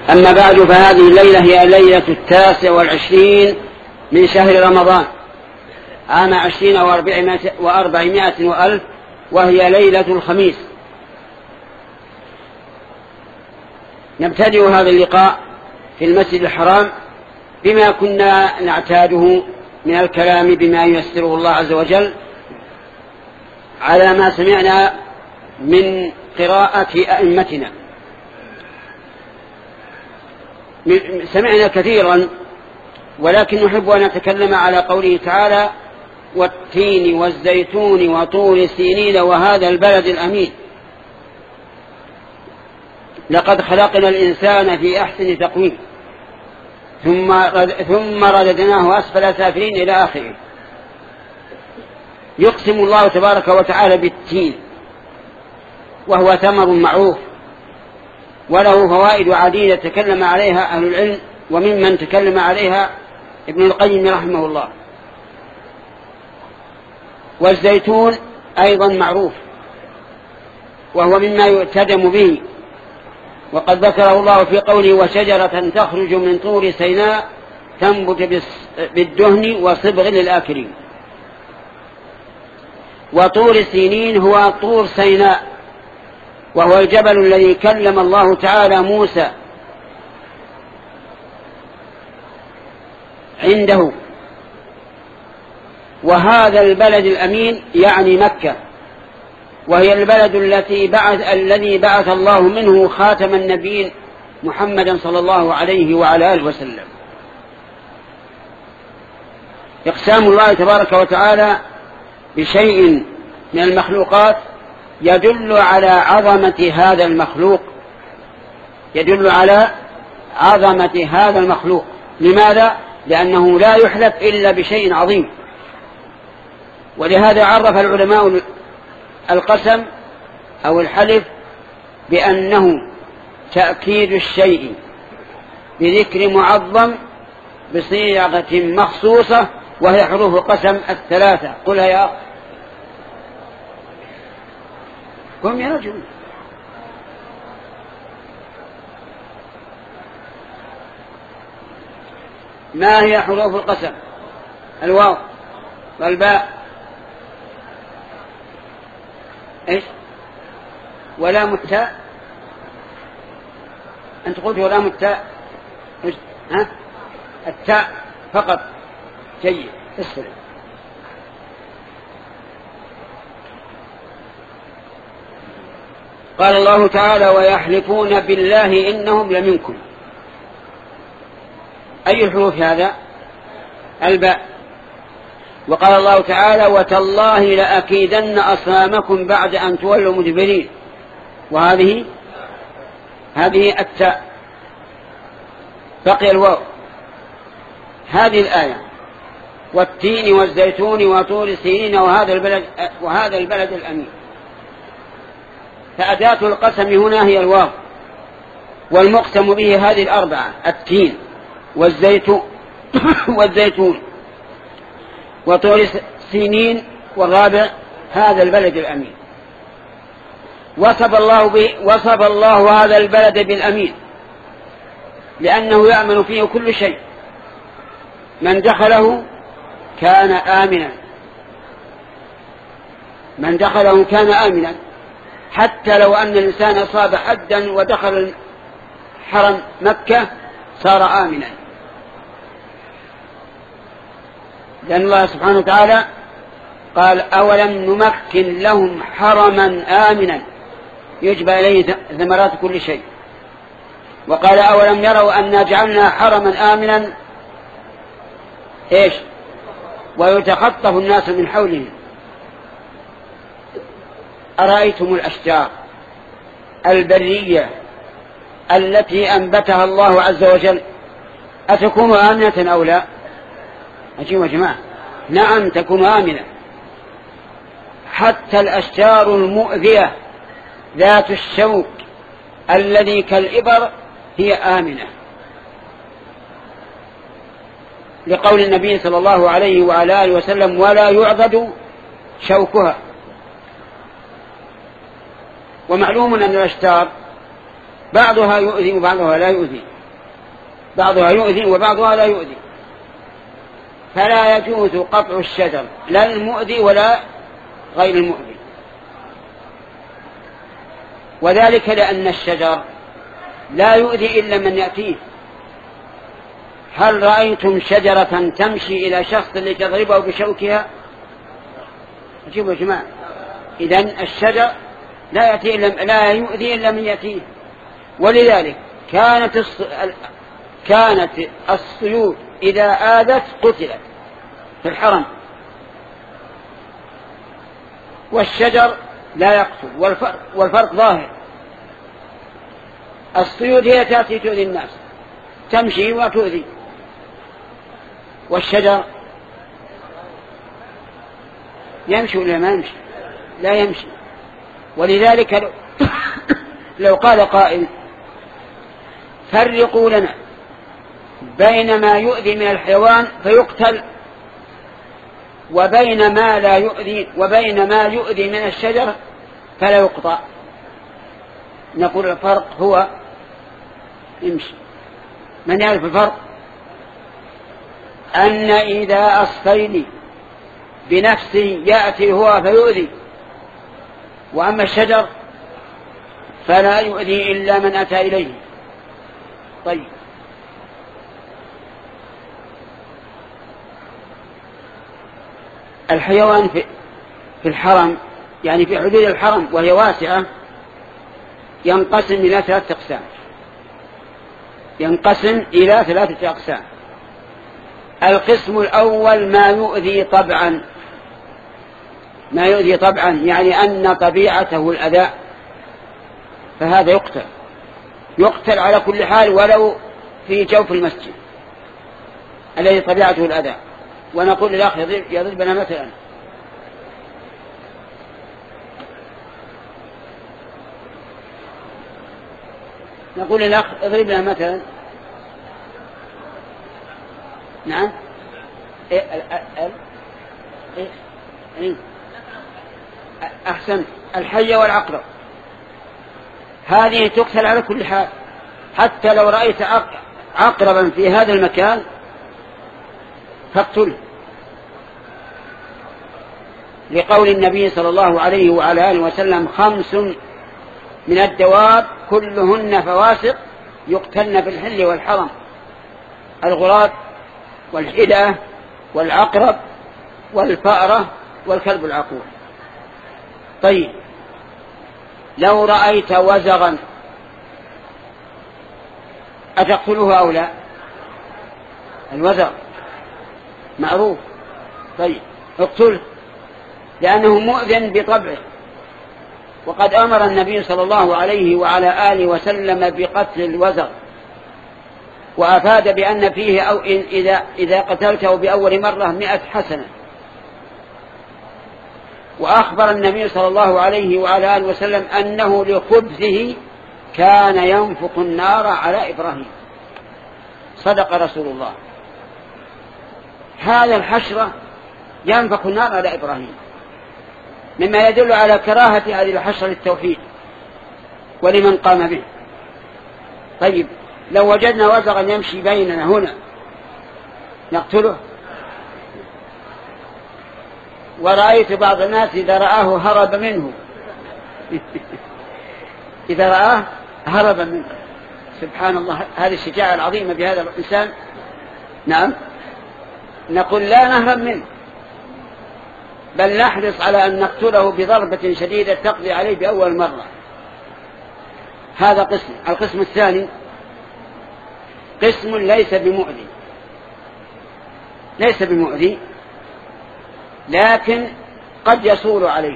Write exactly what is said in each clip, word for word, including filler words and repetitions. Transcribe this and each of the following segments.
أما بعد، فهذه الليلة هي ليلة التاسع والعشرين من شهر رمضان عام عشرين وأربعمائة وألف، وهي ليلة الخميس. نبتدئ هذا اللقاء في المسجد الحرام بما كنا نعتاده من الكلام بما ييسره الله عز وجل على ما سمعنا من قراءة أئمتنا. سمعنا كثيرا، ولكن نحب أن نتكلم على قوله تعالى: والتين والزيتون وطور سينين وهذا البلد الأمين، لقد خلقنا الإنسان في أحسن تقويم ثم ثم رددناه أسفل سافلين إلى آخره. يقسم الله تبارك وتعالى بالتين، وهو ثمر معروف وله فوائد عديدة تكلم عليها أهل العلم، وممن تكلم عليها ابن القيم رحمه الله. والزيتون أيضا معروف وهو مما يؤتدم به، وقد ذكره الله في قوله: وشجرة تخرج من طور سيناء تنبت بالدهن وصبغ للآكلين. وطور سينين هو طور سيناء، وهو الجبل الذي كلم الله تعالى موسى عنده. وهذا البلد الأمين يعني مكة، وهي البلد التي بعث الذي بعث الله منه خاتم النبيين محمدا صلى الله عليه وعلى آله وسلم. إقسام الله تبارك وتعالى بشيء من المخلوقات يدل على عظمة هذا المخلوق، يدل على عظمة هذا المخلوق. لماذا؟ لأنه لا يحلف إلا بشيء عظيم. ولهذا عرف العلماء القسم أو الحلف بأنه تأكيد الشيء بذكر معظم بصيغة مخصوصة، وهي حروف القسم الثلاثة. قلها يا أخ. قم يا رجل. ما هي حروف القسم؟ الواو والباء ايش؟ ولام التاء. انت قلت ولام التاء. ها؟ التاء فقط. جيد، اسلم. قال الله تعالى: ويحلفون بالله إنهم لمنكم. أي الحروف هذا؟ الباء. وقال الله تعالى: وتالله لأكيدن أصنامكم بعد أن تولوا مدبرين. وهذه هذه التاء. بقي الواو. هذه الآية: والتين والزيتون وطور سينين وهذا البلد وهذا البلد الأمين. فأداة القسم هنا هي الواو، والمقسم به هذه الأربعة: التين والزيتون والزيتون وطور سينين، والرابع هذا البلد الأمين. وصف الله به وصف الله هذا البلد بالأمين لأنه يأمن فيه كل شيء. من دخله كان آمنا، من دخله كان آمنا، حتى لو أن الإنسان أصاب حدا ودخل حرم مكة صار آمنا، لأن الله سبحانه وتعالى قال: أولم نمكن لهم حرما آمنا يجبى إليه ثمرات كل شيء. وقال: أولم يروا أن جعلنا حرما آمنا إيش؟ ويتخطف الناس من حولهم. أرأيتم الأشجار البرية التي أنبتها الله عز وجل أتكون آمنة أو لا؟ أجيبوا يا جماعة. نعم تكون آمنة. حتى الأشجار المؤذية ذات الشوك الذي كالإبر هي آمنة، لقول النبي صلى الله عليه وعلى آله وسلم: ولا يعضد شوكها. ومعلوم أن الأشجار بعضها يؤذي وبعضها لا يؤذي، بعضها يؤذي وبعضها لا يؤذي، فلا يجوز قطع الشجر لا المؤذي ولا غير المؤذي، وذلك لأن الشجر لا يؤذي إلا من يأتيه. هل رأيتم شجرة تمشي إلى شخص لتضربه بشوكها؟ أجيبوا يا جماعة. إذن الشجر لا يأتي إلا لا يؤذي إلا من يأتيه، ولذلك كانت الص... كانت الصيود إذا آذت قتلت في الحرم، والشجر لا يقتل، والفرق, والفرق ظاهر. الصيود هي تأتي تؤذي الناس، تمشي وتؤذي، والشجر يمشي ولا ما يمشي؟ لا يمشي. ولذلك لو, لو قال قائل فرقوا لنا بين ما يؤذي من الحيوان فيقتل وبين ما لا يؤذي وبين ما يؤذي من الشجر فلا يقطع، نقول الفرق هو يمشي. من يعرف الفرق؟ أن إذا الصيد بنفسه يأتي هو فيؤذي، وأما الشجر فلا يؤذي إلا من أتى إليه. طيب، الحيوان في الحرم يعني في حدود الحرم وهي واسعة ينقسم إلى ثلاثة أقسام، ينقسم إلى ثلاثة أقسام. القسم الأول ما يؤذي طبعا، ما يؤذي طبعا يعني أن طبيعته الأذى، فهذا يقتل يقتل على كل حال ولو في جوف المسجد الذي طبيعته الأذى. ونقول للأخ يضربنا مثلا، نقول للأخ اضربنا مثلا. نعم إيه ال ال إيه أحسن، الحية والعقرب هذه تقتل على كل حال، حتى لو رأيت عقربا في هذا المكان فاقتله، لقول النبي صلى الله عليه وعلى آله وسلم خمس من الدواب كلهن فواسق يقتلن في الحل والحرم: الغراب والحدة والعقرب والفأرة والكلب العقور. طيب، لو رأيت وزغا أتقتله أو لا؟ الوزغ معروف، طيب اقتله لأنه مؤذن بطبعه، وقد أمر النبي صلى الله عليه وعلى آله وسلم بقتل الوزغ، وأفاد بأن فيه أو إن إذا, إذا قتلته بأول مرة مئة حسنة. وأخبر النبي صلى الله عليه وعلى آله وسلم أنه لخبثه كان ينفق النار على إبراهيم. صدق رسول الله، هذا الحشرة ينفق النار على إبراهيم، مما يدل على كراهة هذه الحشرة للتوحيد ولمن قام به. طيب، لو وجدنا وزغا يمشي بيننا هنا نقتله؟ ورأيت بعض الناس إذا رآه هرب منه إذا رآه هرب منه. سبحان الله، هذه الشجاعة العظيمة بهذا الإنسان. نعم، نقول لا نهرب منه، بل نحرص على أن نقتله بضربة شديدة تقضي عليه بأول مرة. هذا قسم. القسم الثاني قسم ليس بمؤذي، ليس بمؤذي لكن قد يصول عليك،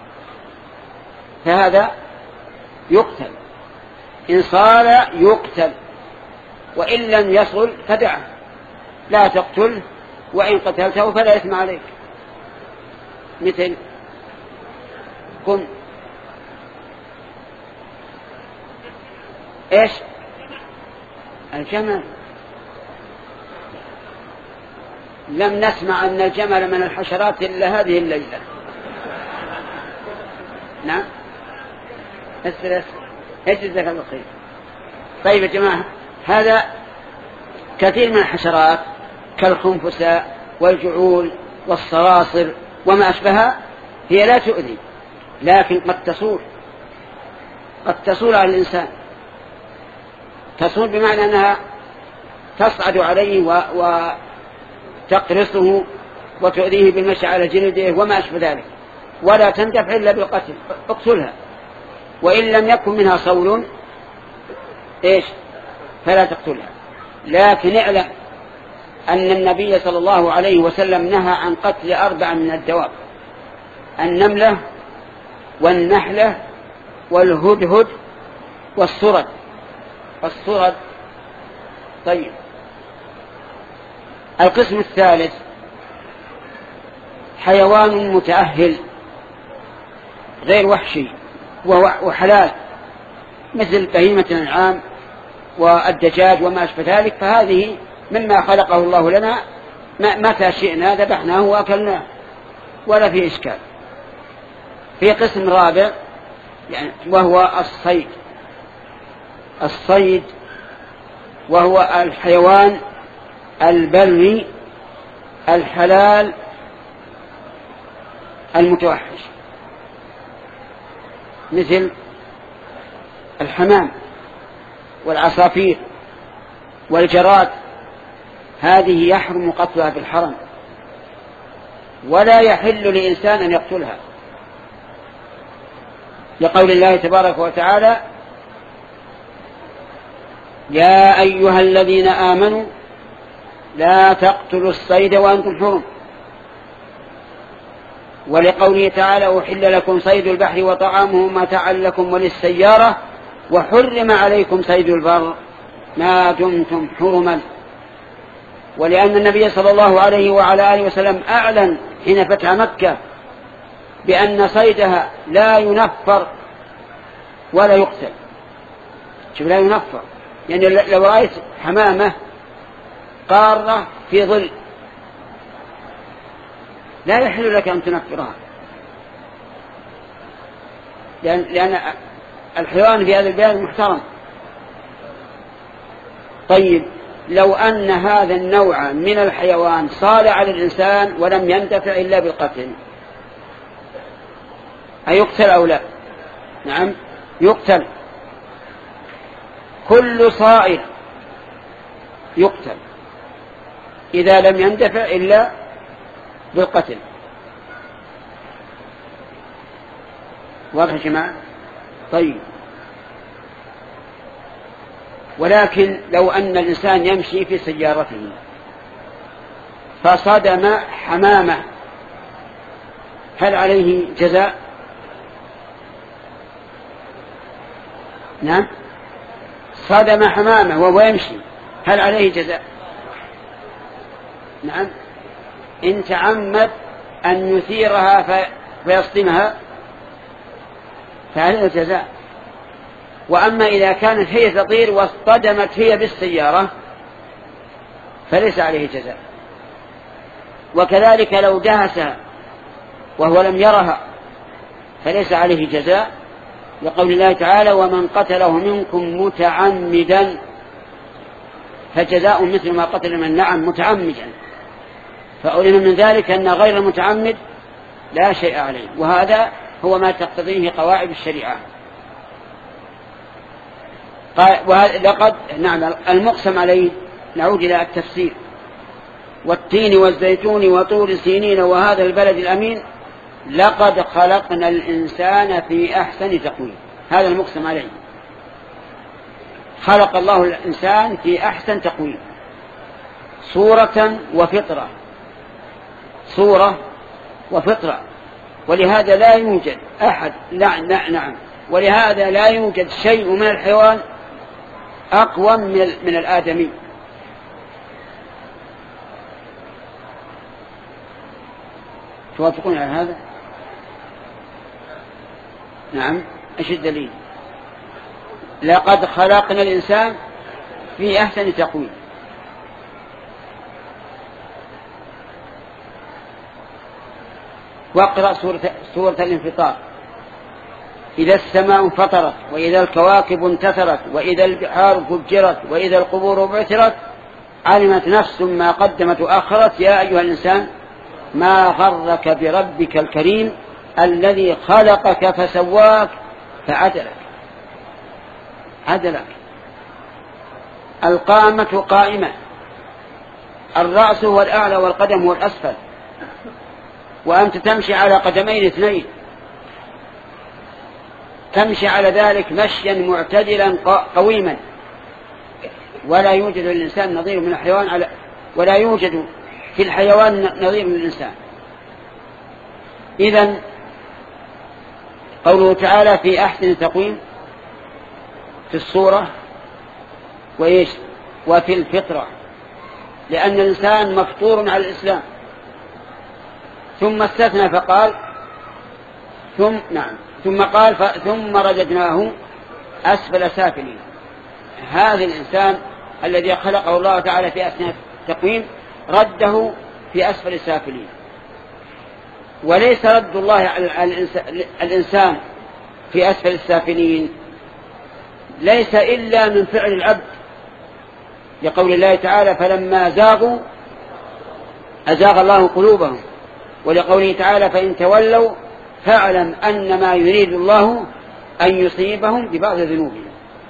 فهذا يقتل، إن صال يقتل، وإن لم يصل فدعه، لا تقتله، وإن قتلته فلا إثم عليك. مثل كن إيش الجمل، لم نسمع أن الجمل من الحشرات إلا هذه الليلة. نعم، اسفل اسفل، ايش جزاك الله خير. طيب يا جماعة، هذا كثير من الحشرات كالخنفساء والجعول والصراصر وما أشبهها هي لا تؤذي، لكن قد تصول قد تصول على الإنسان. تصول بمعنى أنها تصعد عليه وتقرصه وتؤذيه بالمشي على جلده وما أشبه ذلك، ولا تندفع إلا بالقتل. اقتلها، وإن لم يكن منها صول إيش فلا تقتلها. لكن اعلم أن النبي صلى الله عليه وسلم نهى عن قتل أربع من الدواب: النملة والنحلة والهدهد والصرد. الصرد. طيب، القسم الثالث حيوان متأهل غير وحشي وحلال مثل بهيمة الأنعام والدجاج وما أشبه ذلك، فهذه مما خلقه الله لنا متى شئنا ذبحناه وأكلناه ولا في إشكال. في قسم رابع يعني وهو الصيد. الصيد وهو الحيوان البري الحلال المتوحش مثل الحمام والعصافير والجراد، هذه يحرم قتلها بالحرم، ولا يحل لإنسان أن يقتلها، لقول الله تبارك وتعالى: يا أيها الذين آمنوا لا تقتلوا الصيد وأنتم حرم، ولقوله تعالى: أحل لكم صيد البحر وطعامه متاعا لكم وللسيارة وحرم عليكم صيد البر ما دمتم حرما. ولأن النبي صلى الله عليه وعلى آله وسلم أعلن حين فتح مكة بأن صيدها لا ينفر ولا يقتل. شوف، لا ينفر يعني لو رأيت حمامة قارة في ظل لا يحل لك أن تنفرها، لأن, لأن الحيوان في هذا البلاد محترم. طيب، لو أن هذا النوع من الحيوان صال على الإنسان ولم ينتفع إلا بالقتل، أيقتل أو لا؟ نعم يقتل. كل صائد يقتل إذا لم ينتفع إلا بالقتل. واضح يا جماعة؟ طيب، ولكن لو أن الإنسان يمشي في سيارته فصدم حمامة، هل عليه جزاء؟ نعم، صدم حمامة وهو يمشي، هل عليه جزاء؟ نعم، إن تعمد أن يثيرها فيصدمها فهذا الجزاء. وأما إذا كانت هي تطير واصطدمت هي بالسيارة فليس عليه جزاء. وكذلك لو دهسها وهو لم يرها فليس عليه جزاء، لقول الله تعالى: ومن قتله منكم متعمدا فجزاء مثل ما قتل من نعم متعمدا. فأولنا من ذلك أن غير المتعمد لا شيء عليه، وهذا هو ما تقتضيه قواعد الشريعة. لقد نعم المقسم عليه، نعود إلى التفسير: والتين والزيتون وطور سينين وهذا البلد الأمين لقد خلقنا الإنسان في أحسن تقويم. هذا المقسم عليه، خلق الله الإنسان في أحسن تقويم، صورة وفطرة، صورة وفطرة. ولهذا لا يوجد أحد لا نعم ولهذا لا يوجد شيء من الحيوان أقوى من من الآدمي. توافقون على هذا؟ نعم. ايش الدليل؟ لقد خلقنا الإنسان في أحسن تقويم. واقرأ سورة, سورة الانفطار: إذا السماء انفطرت وإذا الكواكب انتثرت وإذا البحار فجرت وإذا القبور بعثرت علمت نفس ما قدمت وأخرت يا أيها الإنسان ما غرك بربك الكريم الذي خلقك فسواك فعدلك عدلك. القامة قائمة، الرأس هو الأعلى والقدم هو الأسفل، وأنت تمشي على قدمين اثنين، تمشي على ذلك مشيا معتدلا قويما، ولا يوجد للإنسان نظير من الحيوان على ولا يوجد في الحيوان نظير من الإنسان. إذن قوله تعالى في أحسن تقويم في الصورة وإيش وفي الفطرة، لأن الإنسان مفطور على الإسلام. ثم استثنى فقال ثم نعم ثم قال ثم رددناه أسفل سافلين. هذا الإنسان الذي خلقه الله تعالى في أحسن تقويم رده في أسفل سافلين. وليس رد الله على الإنسان في أسفل السافلين ليس إلا من فعل العبد، لقول الله تعالى فلما زاغوا أزاغ الله قلوبهم، ولقوله تعالى فإن تولوا فاعلم أن ما يريد الله أن يصيبهم ببعض ذنوبهم.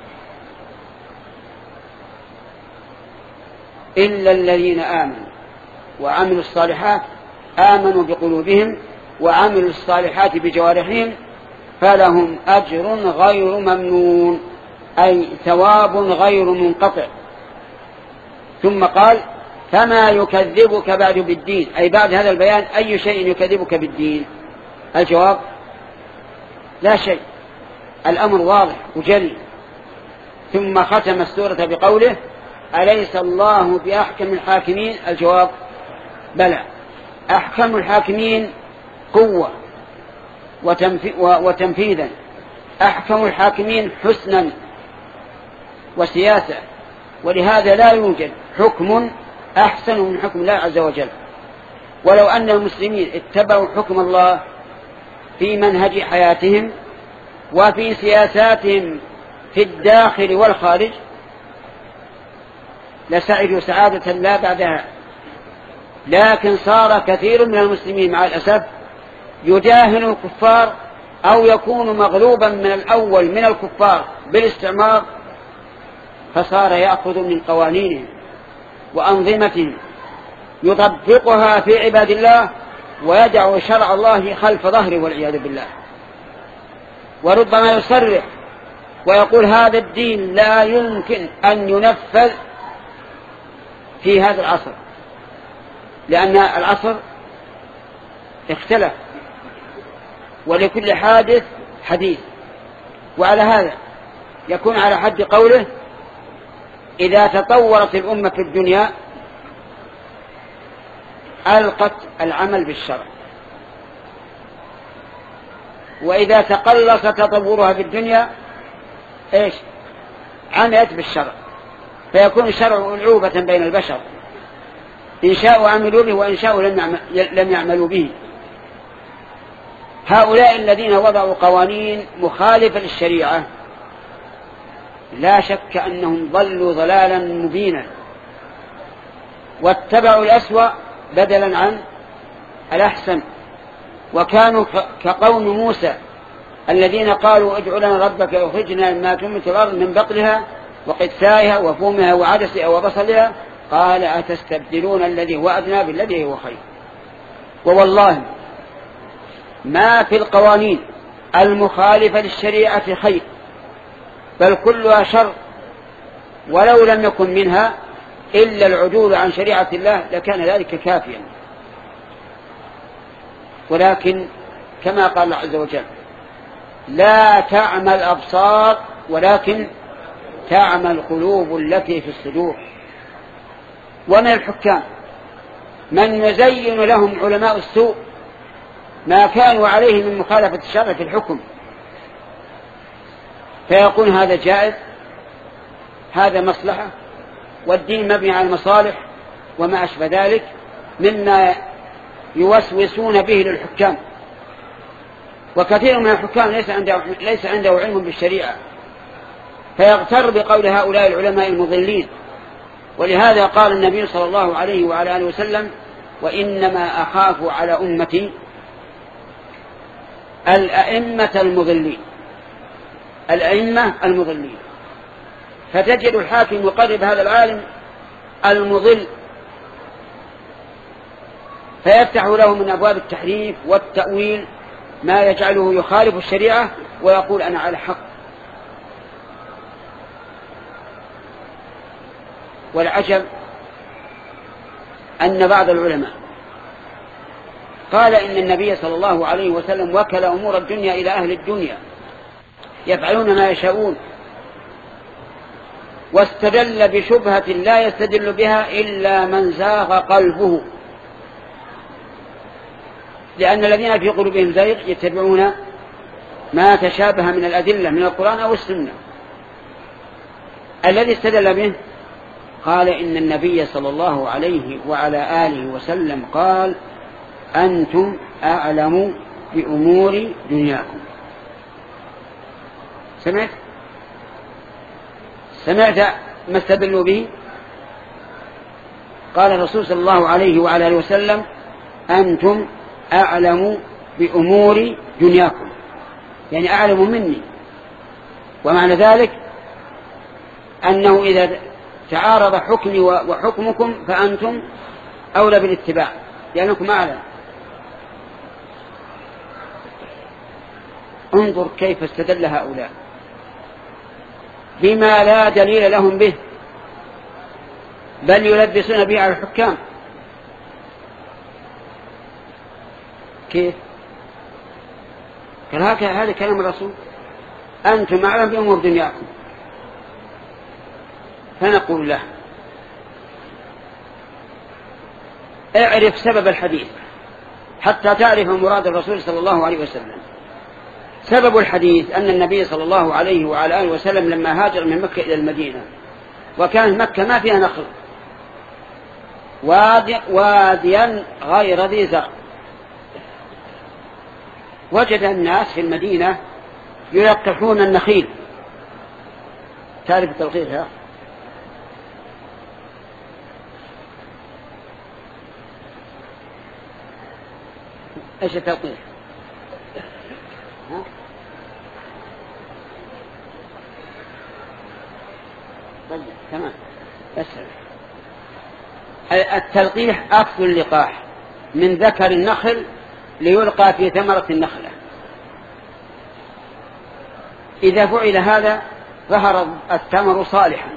إلا الذين آمنوا وعملوا الصالحات آمنوا بقلوبهم وعملوا الصالحات بجوارحهم فلهم أجر غير ممنون، أي ثواب غير منقطع. ثم قال فما يكذبك بعد بالدين، أي بعد هذا البيان أي شيء يكذبك بالدين؟ الجواب لا شيء، الأمر واضح وجلي. ثم ختم السورة بقوله أليس الله بأحكم الحاكمين؟ الجواب بلى، أحكم الحاكمين قوة وتنفيذا، أحكم الحاكمين حسنا وسياسة، ولهذا لا يوجد حكم أحسن من حكم الله عز وجل. ولو أن المسلمين اتبعوا حكم الله في منهج حياتهم وفي سياساتهم في الداخل والخارج لسعدوا سعادة لا بعدها. لكن صار كثير من المسلمين مع الأسف يجاهل الكفار أو يكون مغلوبا من الأول من الكفار بالاستعمار، فصار يأخذ من قوانينهم وأنظمتهم يطبقها في عباد الله ويدع شرع الله خلف ظهره والعياذ بالله. وربما يصرح ويقول هذا الدين لا يمكن أن ينفذ في هذا العصر، لأن العصر اختلف ولكل حادث حديث. وعلى هذا يكون على حد قوله إذا تطورت الأمة في الدنيا ألقت العمل بالشرع، وإذا تقلص تطورها في الدنيا إيش عملت بالشرع، فيكون الشرع ألعوبة بين البشر، إن شاءوا عملوا به وإن شاءوا لم يعملوا به. هؤلاء الذين وضعوا قوانين مخالفة للشريعة لا شك أنهم ضلوا ضلالا مبينا واتبعوا الأسوأ بدلا عن الأحسن، وكانوا كقوم موسى الذين قالوا ادع لنا ربك يخرجنا مما تنبت الأرض من بقلها وقثائها وفومها وعدسها وبصلها قال أتستبدلون الذي هو أدنى بالذي هو خير. ووالله ما في القوانين المخالفة للشريعة خير، بل كلها شر، ولو لم يكن منها إلا العدول عن شريعة الله لكان ذلك كافيا. ولكن كما قال الله عز وجل لا تعمى الأبصار ولكن تعمى القلوب التي في الصدور. ومن الحكام من يزين لهم علماء السوء ما كانوا عليه من مخالفة الشرع في الحكم، فيكون هذا جائز، هذا مصلحة، والدين مبني على المصالح وما أشبه ذلك مما يوسوسون به للحكام. وكثير من الحكام ليس عنده, ليس عنده علم بالشريعة، فيغتر بقول هؤلاء العلماء المضلين ولهذا قال النبي صلى الله عليه وعلى آله وسلم: وإنما أخاف على أمتي الأئمة المضلين. الأئمة المضلين. فتجد الحاكم يقرب هذا العالم المضل فيفتح له من أبواب التحريف والتأويل ما يجعله يخالف الشريعة ويقول أنا على حق. والعجب أن بعض العلماء قال إن النبي صلى الله عليه وسلم وكل أمور الدنيا إلى أهل الدنيا يفعلون ما يشاءون، واستدل بشبهة لا يستدل بها إلا من زاغ قلبه، لأن الذين في قلوبهم زيغ يتبعون ما تشابه من الأدلة من القرآن أو السنة. الذي استدل به قال إن النبي صلى الله عليه وعلى آله وسلم قال: أنتم أعلم بأمور دنياكم. سمعت؟ سمعت ما استدلوا به؟ قال الرسول صلى الله عليه وعلى آله وسلم: أنتم أعلم بأمور دنياكم، يعني أعلم مني. ومعنى ذلك أنه إذا تعارض حكمي وحكمكم فأنتم أولى بالاتباع لأنكم أعلم. انظر كيف استدل هؤلاء بما لا دليل لهم به، بل يلبسون به على الحكام. كيف؟ قال هذا كلام الرسول: أنتم أعلم بأمور دنياكم. فنقول له: اعرف سبب الحديث حتى تعرف مراد الرسول صلى الله عليه وسلم. سبب الحديث أن النبي صلى الله عليه وعلى آله وسلم لما هاجر من مكة إلى المدينة، وكانت مكة ما فيها نخل، وادي واديا غير ذي زرع، وجد الناس في المدينة يلقحون النخيل. تعرف التلقيح يا ايش التلقيح؟ ها؟ طيب تمام. أسهل. التلقيح أخذ اللقاح من ذكر النخل ليلقى في ثمرة النخلة. إذا فعل هذا ظهر الثمر صالحا،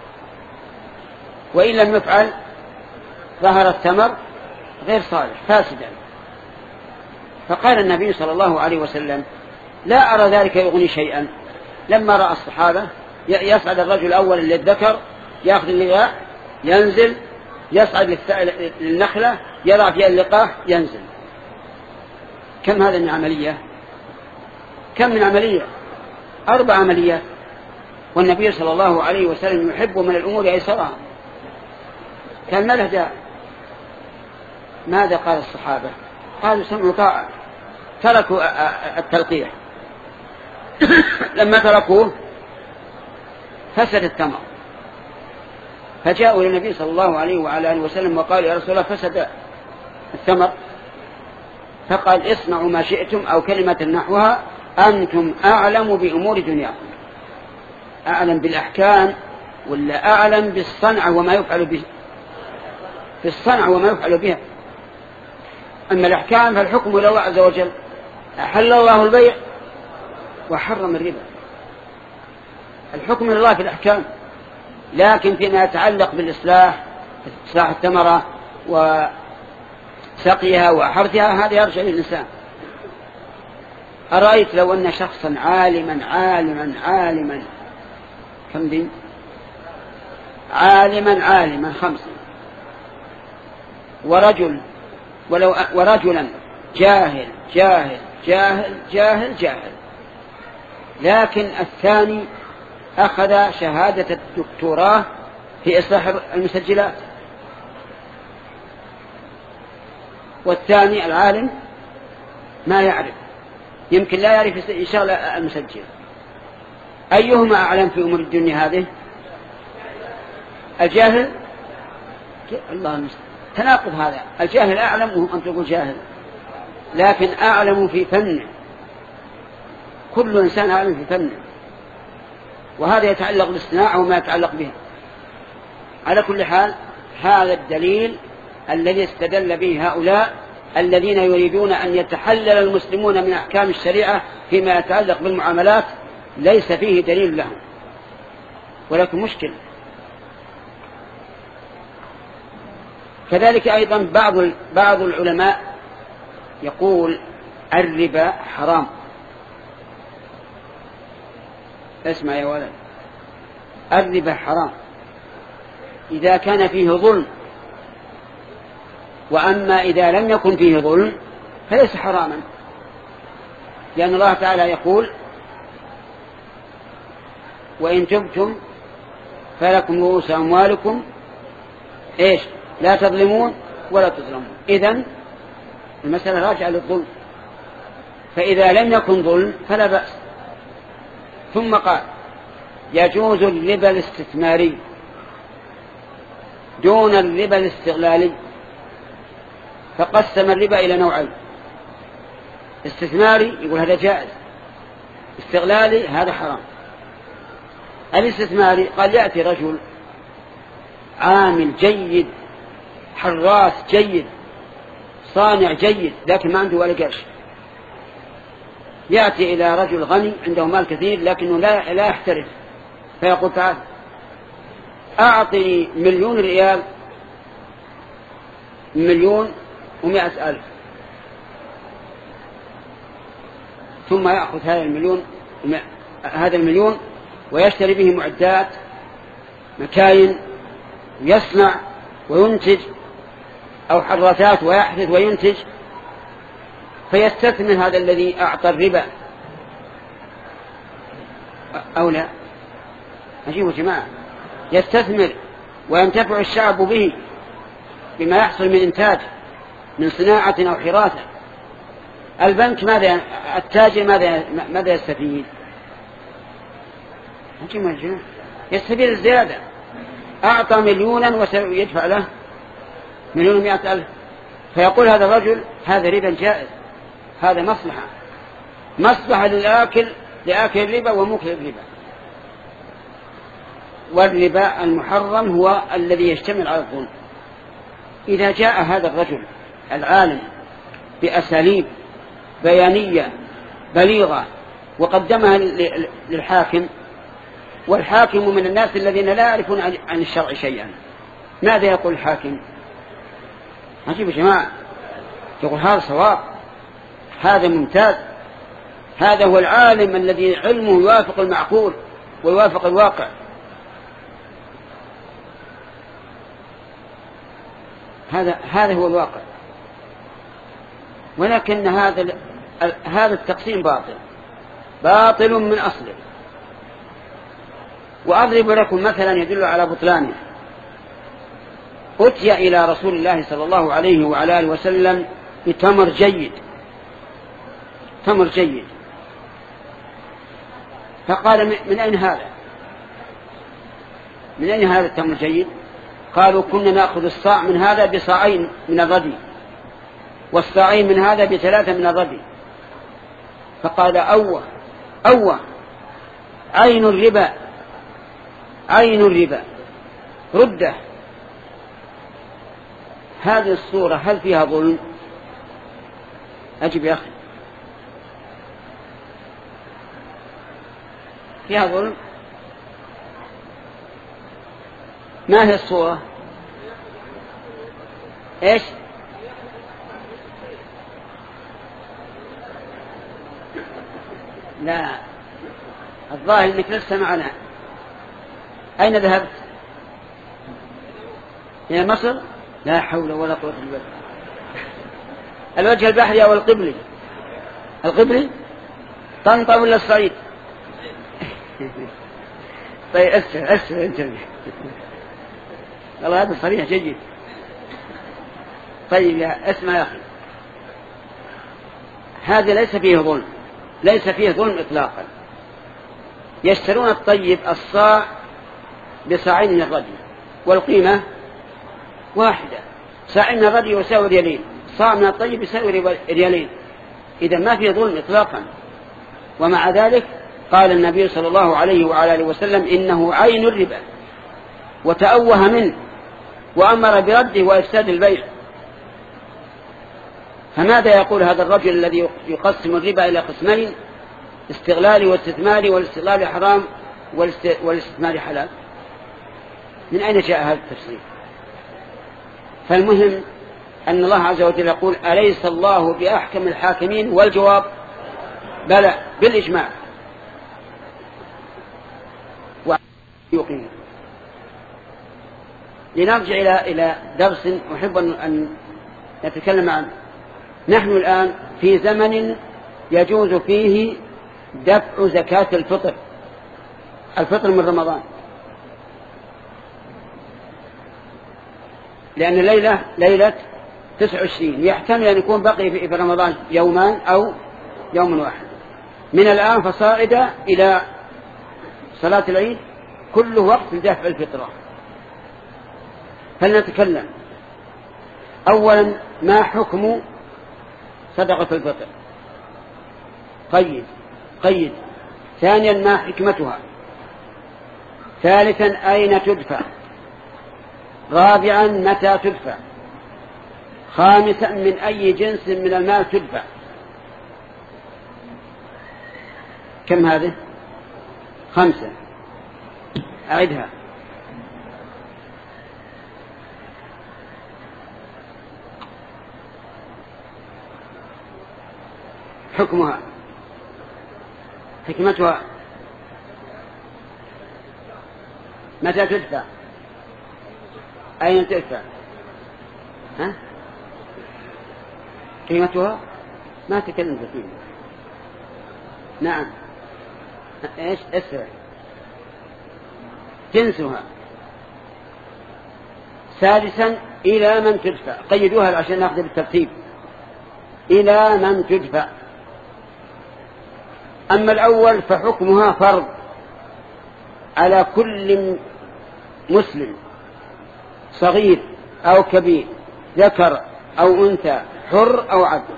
وإن لم يفعل ظهر الثمر غير صالح فاسدا. فقال النبي صلى الله عليه وسلم: لا أرى ذلك يغني شيئا. لما رأى الصحابة يصعد الرجل الأول للذكر يأخذ اللقاح ينزل، يصعد للنخلة يضع فيها اللقاح ينزل. كم هذا من عملية؟ كم من عملية؟ أربع عمليات. والنبي صلى الله عليه وسلم يحب من الأمور أيسرها، كان ما له داعي. ماذا قال الصحابة؟ قالوا سمعوا طاعة، تركوا التلقيح. لما تركوه فسد التمر، فجاءوا إلى النبي صلى الله عليه وعلى آله وسلم وقالوا: يا رسول الله فسد التمر. فقال: اصنعوا ما شئتم، أو كلمة نحوها: أنتم أعلم بأمور دنياكم. أعلم بالأحكام ولا أعلم بالصنع وما يفعل به؟ في الصنع وما يفعل بها. أما الأحكام فالحكم لله عز وجل. أحل الله البيع وحرم الربا، الحكم لله في الأحكام. لكن فيما يتعلق بالإصلاح، إصلاح الثمرة وسقيها وحرثها، هذا يرجع للإنسان. أرأيت لو أن شخصا عالما عالما عالما كم دين عالما عالما خمسا، ورجل ولو ورجلا جاهل جاهل جاهل جاهل جاهل، لكن الثاني أخذ شهادة الدكتوراه في إصلاح المسجلات، والثاني العالم ما يعرف، يمكن لا يعرف يشغل المسجل. أيهما أعلم في أمور الدنيا هذه؟ الجاهل الله المستعان، تناقض هذا. الجاهل أعلم وهم أن تقول جاهل، لكن أعلم في فنه، كل إنسان أعلم في فنه، وهذا يتعلق بالاصطناع وما يتعلق به. على كل حال هذا الدليل الذي استدل به هؤلاء الذين يريدون أن يتحلل المسلمون من أحكام الشريعة فيما يتعلق بالمعاملات ليس فيه دليل لهم، ولكن مشكل. كذلك أيضا بعض بعض العلماء يقول الربا حرام. اسمع يا ولد، الربا حرام إذا كان فيه ظلم، وأما إذا لم يكن فيه ظلم فليس حراما، لأن الله تعالى يقول وإن تبتم فلكم رؤوس أموالكم إيش لا تظلمون ولا تظلمون. إذن المسألة راجعة للظلم، فإذا لم يكن ظلم فلا بأس. ثم قال يجوز الربا الاستثماري دون الربا الاستغلالي، فقسم الربا إلى نوعين: استثماري يقول هذا جائز، استغلالي هذا حرام. الاستثماري قال يأتي رجل عامل جيد، حراس جيد، صانع جيد، لكن ما عنده ولا قرش، يأتي إلى رجل غني عنده مال كثير لكنه لا, لا يحترف، فيقول تعال أعطني مليون ريال، مليون ومائة ألف، ثم يأخذ هذا المليون هذا المليون ويشتري به معدات مكاين، يصنع وينتج، أو حراسات ويحدث وينتج، فيستثمر هذا الذي أعطى الربا أو لا. أجيبوا جماعة، يستثمر وينتفع الشعب به بما يحصل من إنتاج من صناعة أو حراسة. البنك ماذا، التاجر ماذا ماذا يستفيد؟ يستفيد الزيادة، أعطى مليونا وسيدفع له مليون ومائة ألف، فيقول هذا الرجل هذا ربا جائز، هذا مصلحة مصلحة للآكل لآكل الربا وموكل الربا. والربا المحرم هو الذي يشتمل على الظلم. إذا جاء هذا الرجل العالم بأساليب بيانية بليغة وقدمها للحاكم، والحاكم من الناس الذين لا يعرفون عن الشرع شيئا، ماذا يقول الحاكم؟ عجيب يا جماعة، يقول هذا صواب، هذا ممتاز، هذا هو العالم الذي علمه يوافق المعقول ويوافق الواقع. هذا هذا هو الواقع. ولكن هذا هذا التقسيم باطل باطل من أصله. وأضرب لكم مثلا يدل على بطلانه. أتي إلى رسول الله صلى الله عليه وعلى آله وسلم بتمر جيد، تمر جيد، فقال من أين هذا؟ من أين هذا التمر الجيد؟ قالوا كنا نأخذ الصاع من هذا بصاعين من الردي، والصاعين من هذا بثلاثة من الردي. فقال أوه أوه عين الربا، عين الربا، رده. هذه الصورة هل فيها ظلم؟ أجب يا أخي، فيها ظلم؟ ما هي الصورة؟ إيش؟ لا، الظاهر أنك لست معنا. أين ذهبت؟ إلى مصر؟ لا حول ولا قوة إلا بالله. الوجه البحري أو القبلي؟ القبلي؟ طنطا ولا الصعيد؟ طيب أسر أسر انتبه. والله هذا صريح جيد. طيب يا اسمع يا أخي، هذا ليس فيه ظلم، ليس فيه ظلم إطلاقا. يشترون الطيب الصاع بصاعين من الردي، والقيمة واحدة. صاع من الردي يساوي ريالين، صاع من الطيب يساوي ريالين، إذا ما في ظلم إطلاقا. ومع ذلك قال النبي صلى الله عليه وعلى آله وسلم إنه عين الربا، وتأوه منه وأمر برده وإفساد البيع. فماذا يقول هذا الرجل الذي يقسم الربا إلى قسمين، استغلال واستثمار، والاستغلال حرام والاستثمار حلال؟ من أين جاء هذا التفسير؟ فالمهم أن الله عز وجل يقول أليس الله بأحكم الحاكمين؟ والجواب بلى بالإجماع. ويقيم. لنرجع إلى إلى درس أحب أن نتكلم عنه. نحن الآن في زمن يجوز فيه دفع زكاة الفطر، الفطر من رمضان، لأن الليلة ليلة تسعة وعشرين، يحتمل أن يكون بقي في رمضان يومان أو يوم واحد. من الآن فصاعدا إلى صلاة العيد كله وقت لدفع الفطرة. فلنتكلم أولا ما حكم صدقة الفطر؟ قيد قيد. ثانيا ما حكمتها؟ ثالثا أين تدفع؟ رابعا متى تدفع؟ خامسا من أي جنس من المال تدفع؟ كم هذه؟ خمسة. أعدها. حكمها، حكمتها، متى تدفع؟ أين تدفع؟ ها؟ قيمتها ما تكلم في قيمة. نعم. ايش اسرع؟ جنسها. سادسا إلى من تدفع؟ قيدوها عشان نأخذ بالترتيب. إلى من تدفع؟ أما الأول فحكمها فرض على كل مسلم صغير أو كبير، ذكر أو أنثى، حر أو عبد.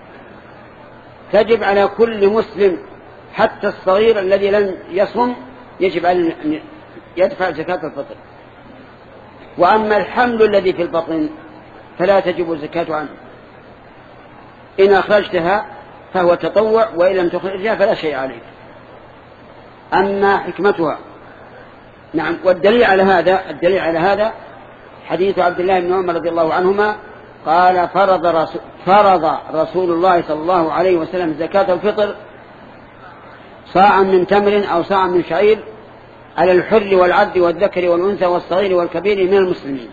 تجب على كل مسلم حتى الصغير الذي لم يصم يجب عليه أن يدفع زكاة الفطر. وأما الحمل الذي في البطن فلا تجب الزكاة عنه، إن أخرجتها فهو تطوع، وإن لم تخرجها فلا شيء عليك. أما حكمتها، نعم. والدليل على هذا الدليل على هذا حديث عبد الله بن عمر رضي الله عنهما قال فرض رسول, فرض رسول الله صلى الله عليه وسلم زكاة الفطر صاعا من تمر أو صاعا من شعير على الحر والعبد والذكر والأنثى والصغير والكبير من المسلمين.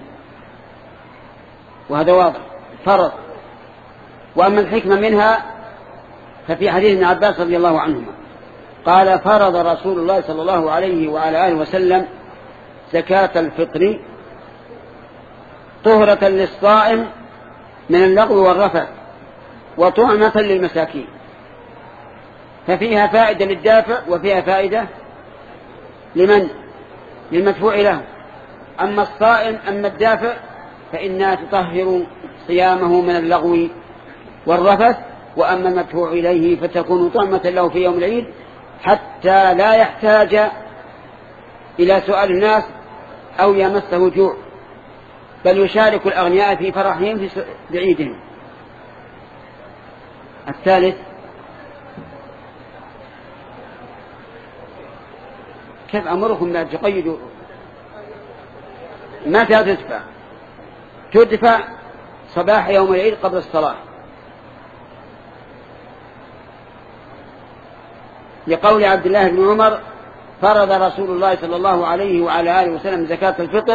وهذا واضح، فرض. وأما الحكمة منها ففي حديث ابن عباس رضي الله عنهما قال فرض رسول الله صلى الله عليه وعلى آله وسلم زكاة الفطر طهرة للصائم من اللغو والرفث وطعمة للمساكين. ففيها فائدة للدافع وفيها فائدة لمن؟ للمدفوع له. أما الصائم أما الدافع فإنها تطهر صيامه من اللغو والرفث، وأما المدفوع إليه فتكون طعمة له في يوم العيد حتى لا يحتاج إلى سؤال الناس أو يمسه جوع، بل يشارك الأغنياء في فرحهم في بعيدهم. الثالث كيف أمركم لا تقيدوا؟ متى تدفع؟ تدفع صباح يوم العيد قبل الصلاة، لقول عبد الله بن عمر فرض رسول الله صلى الله عليه وعلى آله وسلم زكاة الفطر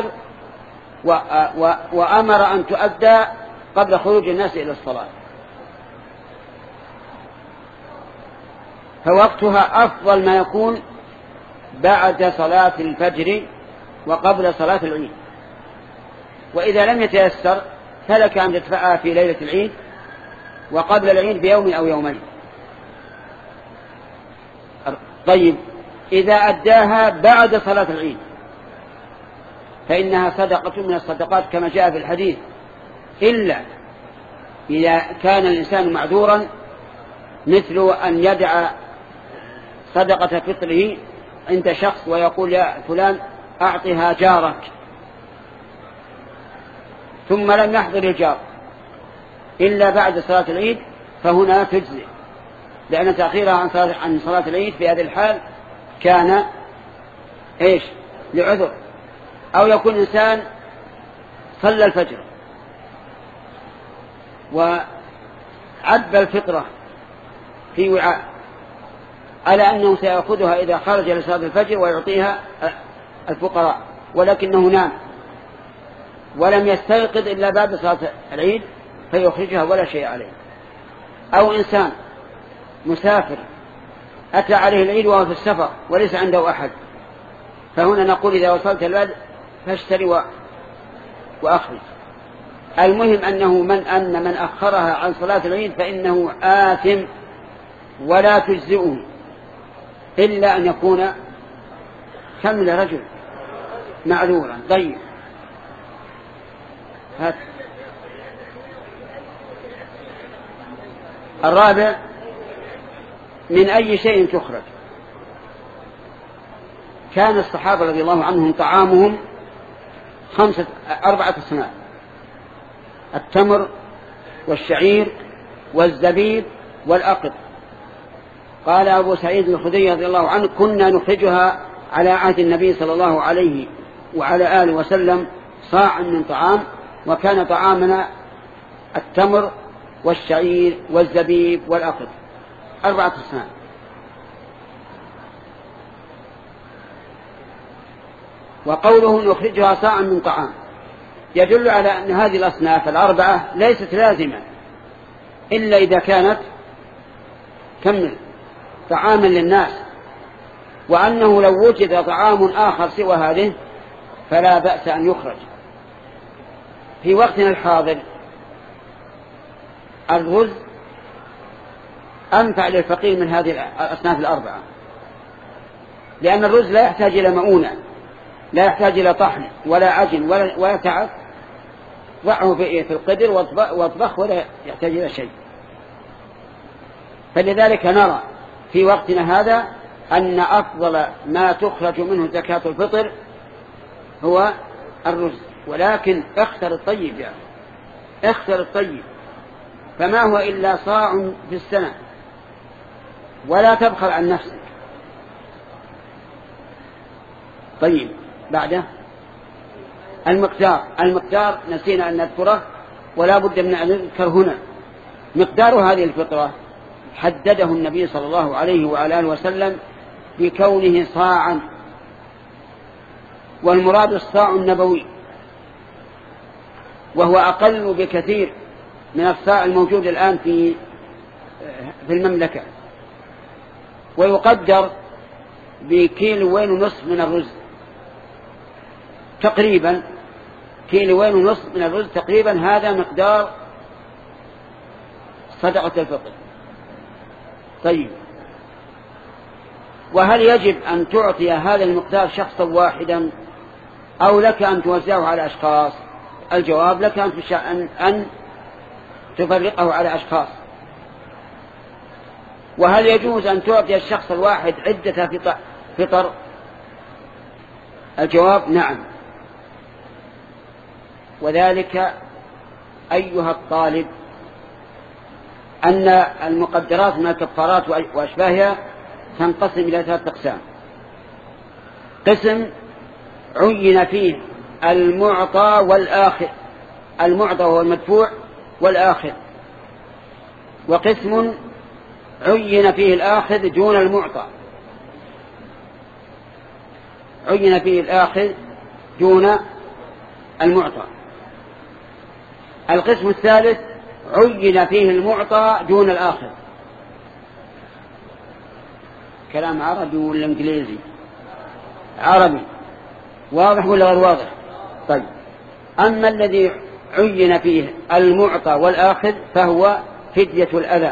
وأمر أن تؤدى قبل خروج الناس إلى الصلاة. فوقتها أفضل ما يكون بعد صلاة الفجر وقبل صلاة العيد. وإذا لم يتيسر فلك أن تدفعها في ليلة العيد وقبل العيد بيوم أو يومين. طيب إذا أداها بعد صلاة العيد فإنها صدقة من الصدقات كما جاء في الحديث، إلا إذا كان الإنسان معذورا، مثل أن يدع صدقة فطره عند شخص ويقول يا فلان أعطها جارك، ثم لم يحضر الجار إلا بعد صلاة العيد، فهنا تجزئ، لأن تأخيرها عن صلاة, عن صلاة العيد في هذه الحال كان إيش؟ لعذر. أو يكون إنسان صلى الفجر وعبى الفطرة في وعاء على أنه سيأخذها إذا خرج لصلاة الفجر ويعطيها الفقراء، ولكنه نام ولم يستيقظ إلا بعد صلاة العيد فيخرجها ولا شيء عليه. أو إنسان مسافر أتى عليه العيد وهو في السفر وليس عنده أحد، فهنا نقول إذا وصلت البلد فاشتري وأخرج. المهم أنه من أن من أخرها عن صلاة العيد فإنه آثم ولا تجزئه إلا أن يكون كمل رجل معذورا. طيب هات الرابع: من أي شيء تخرج. كان الصحابة رضي الله عنهم طعامهم خمسة أربعة أصناف: التمر والشعير والزبيب والأقط. قال أبو سعيد الخدري رضي الله عنه: كنا نخرجها على عهد النبي صلى الله عليه وعلى آله وسلم صاعا من طعام، وكان طعامنا التمر والشعير والزبيب والأقط، أربعة أصناف. وقوله نخرجها صاعا من طعام يدل على أن هذه الأصناف الأربعة ليست لازمة إلا إذا كانت كمل طعاما للناس، وأنه لو وجد طعام آخر سوى هذه فلا بأس أن يخرج. في وقتنا الحاضر الرز أنفع للفقير من هذه الأصناف الأربعة، لأن الرز لا يحتاج إلى مؤونة، لا يحتاج إلى طحن ولا عجن ولا, ولا تعب، ضعه في القدر واطبخ ولا يحتاج إلى شيء. فلذلك نرى في وقتنا هذا أن أفضل ما تخرج منه زكاة الفطر هو الرز، ولكن اختر الطيب، يعني اختر الطيب، فما هو إلا صاع في السنة، ولا تبخل عن نفسك. طيب بعده المقدار. المقدار نسينا أن نذكره ولا بد من أن نذكر هنا. مقدار هذه الفطرة حدده النبي صلى الله عليه وعلى آله وسلم بكونه صاعا، والمراد الصاع النبوي، وهو أقل بكثير من الصاع الموجود الآن في في المملكة، ويقدر بكيلوين ونصف من الرز تقريبا، كيلوين ونصف من الرز تقريبا، هذا مقدار صدقة الفطر. طيب، وهل يجب أن تعطي هذا المقدار شخصا واحدا أو لك أن توزعه على أشخاص؟ الجواب: لك أن, أن, أن تفرقه على أشخاص. وهل يجوز أن تعطي الشخص الواحد عدة فطر؟ الجواب: نعم. وذلك أيها الطالب أن المقدرات من الكفارات وأشباهها تنقسم إلى ثلاثة أقسام: قسم عين فيه المعطى والآخذ، المعطى هو المدفوع والآخذ، وقسم عين فيه الآخذ دون المعطى، عين فيه الآخذ دون المعطى. القسم الثالث عين فيه المعطى دون الآخذ. كلام عربي ولا انجليزي؟ عربي. واضح ولا غير واضح؟ طيب، أما الذي عين فيه المعطى والآخذ فهو فدية الأذى،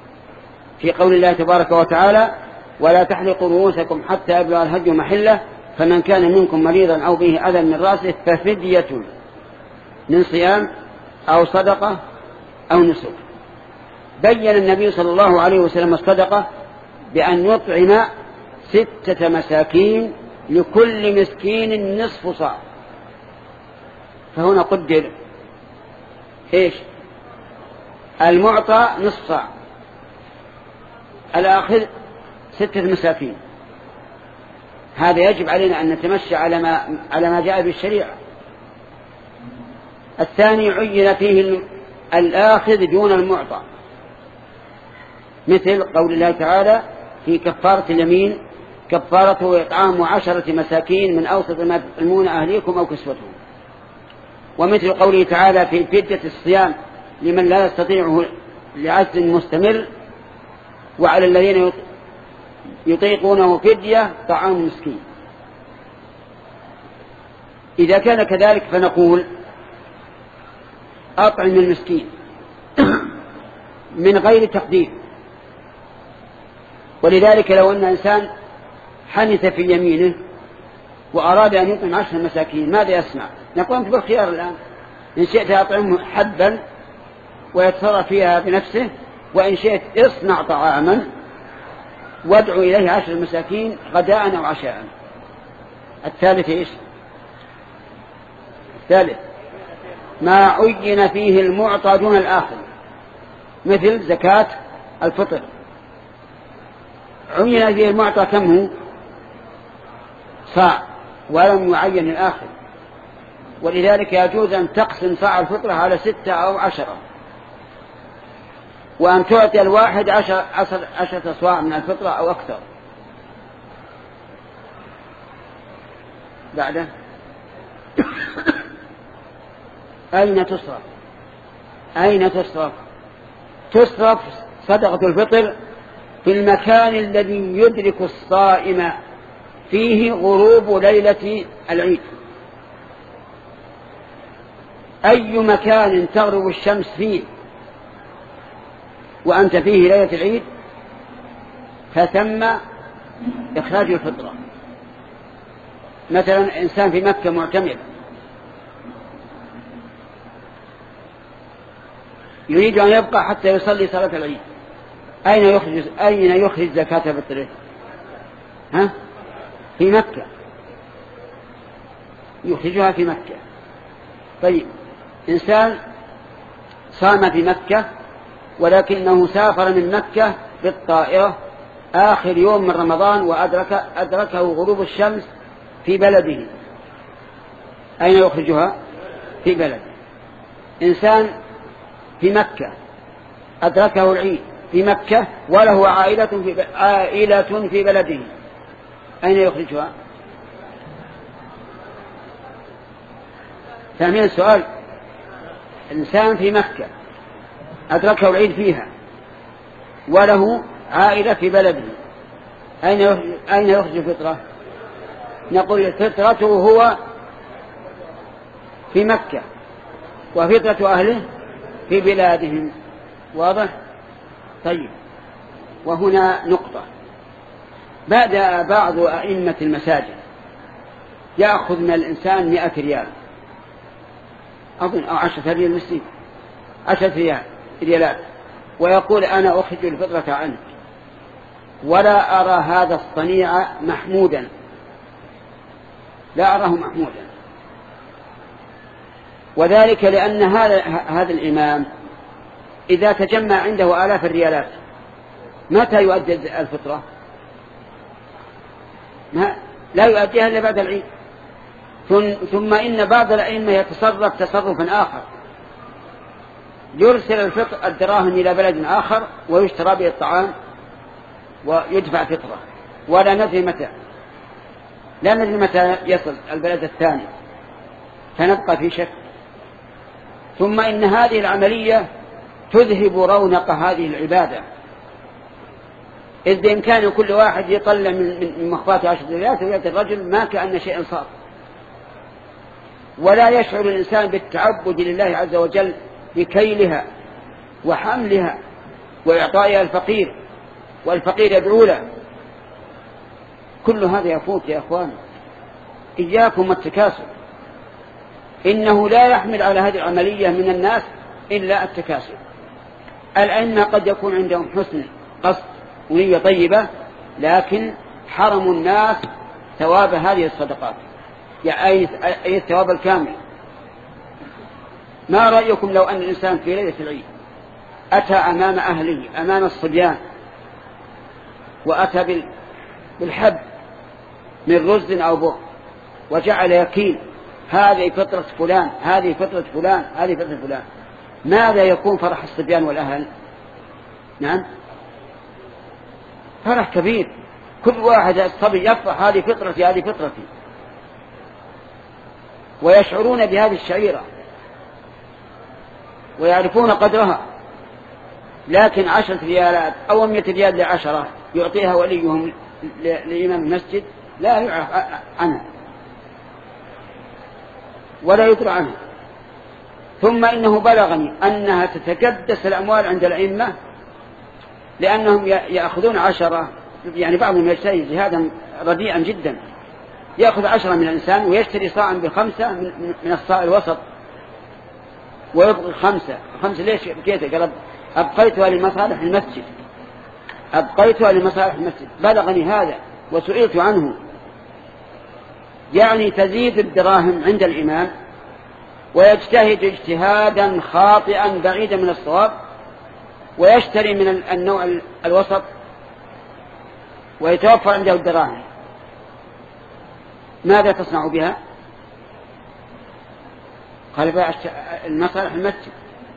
في قول الله تبارك وتعالى: ولا تحلقوا رؤوسكم حتى يبلغ الهدي محله فمن كان منكم مريضا أو به أذى من رأسه ففدية من صيام أو صدقة أو نسك. بين النبي صلى الله عليه وسلم الصدقة بأن يطعم ستة مساكين لكل مسكين نصف صاع. فهنا قدر إيش؟ المعطى نصف صاع، الآخذ ستة مساكين. هذا يجب علينا أن نتمشى على ما, على ما جاء بالشريعة. الثاني عين فيه الآخذ دون المعطى، مثل قول الله تعالى في كفارة اليمين كفارته إطعام عشرة مساكين من أوسط ما تطعمون أهليكم أو كسوتهم. ومثل قوله تعالى في فدية الصيام لمن لا يستطيعه لعجز مستمر وعلى الذين يطيقونه فدية طعام مسكين. إذا كان كذلك فنقول أطعم المسكين من غير تقدير. ولذلك لو أن إنسان حنث في يمينه وأراد أن يطعم عشر مساكين ماذا يصنع؟ نقول أنت بالخيار الآن، إن شئت أطعمه حبا ويتصرف فيها بنفسه، وإن شئت اصنع طعاما وادعو إليه عشر مساكين غداء أو عشاء. الثالث إيش؟ الثالث ما عين فيه المعطى دون الآخر، مثل زكاة الفطر عين فيه المعطى كم هو؟ صاع، ولم يعين الآخر. ولذلك يجوز أن تقسم صاع الفطرة على ستة أو عشرة، وأن تعطي الواحد عشر عشر عشرة صواع من الفطرة أو أكثر. بعده أين تصرف؟ أين تصرف؟ تصرف صدقة الفطر في المكان الذي يدرك الصائم فيه غروب ليلة العيد. أي مكان تغرب الشمس فيه وأنت فيه ليلة العيد فثم إخراج الفطرة. مثلا إنسان في مكة معتمر يريد أن يبقى حتى يصلي صلاة العيد، أين يخرج أين يخرج زكاة فطره؟ ها؟ في مكة، يخرجها في مكة. طيب إنسان صام في مكة ولكنه سافر من مكة بالطائرة آخر يوم من رمضان وأدرك أدركه غروب الشمس في بلده، أين يخرجها؟ في بلده. إنسان في مكة أدركه العيد في مكة وله عائلة في عائلة في بلده، أين يخرجها؟ ثانيا السؤال، إنسان في مكة أدركه العيد فيها وله عائلة في بلده، أين أين يخرج الفطرة؟ نقول فطرته هو في مكة وفطرة أهله في بلادهم. واضح؟ طيب، وهنا نقطة. بدأ بعض أئمة المساجد يأخذ من الإنسان مئة ريال أظن أو عشرة ريال مسجد عشرة ريال ريالات ويقول أنا أخرج الفطرة عنك، ولا أرى هذا الصنيع محمودا، لا أراه محمودا. وذلك لأن هذا هذا الإمام إذا تجمع عنده آلاف الريالات متى يؤدي الفطرة؟ ما لا يؤديها إلا بعد العيد. ثم إن بعض الأئمة يتصرف تصرفا آخر، يرسل الفطر الدراهم إلى بلد آخر ويشترى به الطعام ويدفع فطرة، ولا ندري متى لا ندري متى يصل البلد الثاني، فنبقى في شك. ثم إن هذه العملية تذهب رونق هذه العبادة، إذ بإمكان كل واحد يطلع من مخفات عشر ريالات ويأتي الرجل ما كأن شيئا صار، ولا يشعر الإنسان بالتعبد لله عز وجل بكيلها وحملها وإعطائها الفقير، والفقير يدعو له. كل هذا يفوت يا أخوان. إياكم والتكاسل، إنه لا يحمل على هذه العملية من الناس إلا التكاسل. الأئمة قد يكون عندهم حسن قصد ونية طيبة، لكن حرموا الناس ثواب هذه الصدقات، يعني أي الثواب الكامل. ما رأيكم لو أن الإنسان في ليلة العيد أتى أمام أهله أمام الصبيان وأتى بالحب من رز أو بر وجعل يكيل هذه فطرة فلان هذه فطرة فلان هذه فطرة فلان، ماذا يكون فرح الصبيان والأهل؟ نعم فرح كبير، كل واحد الصبي يفرح هذه فطرتي هذه فطرتي، ويشعرون بهذه الشعيرة ويعرفون قدرها. لكن عشرة ريالات أو مئة ريال لعشرة يعطيها وليهم لإمام المسجد لا يعرف عنها ولا يدرى عنها. ثم إنه بلغني أنها تتكدس الأموال عند الأئمة، لأنهم يأخذون عشرة، يعني بعضهم يشتري جهادا رديئا جدا، يأخذ عشرة من الإنسان ويشتري صاعا بخمسة من الصاع الوسط ويبقي خمسة. خمسة ليش بكيته؟ قال أبقيتها لمصالح المسجد أبقيتها لمصالح المسجد. بلغني هذا وسئلت عنه. يعني تزيد الدراهم عند الإمام ويجتهد اجتهادا خاطئا بعيدا من الصواب، ويشتري من النوع الوسط ويتوفر عنده الدراهم، ماذا تصنع بها؟ قال بقى المصالح المسجد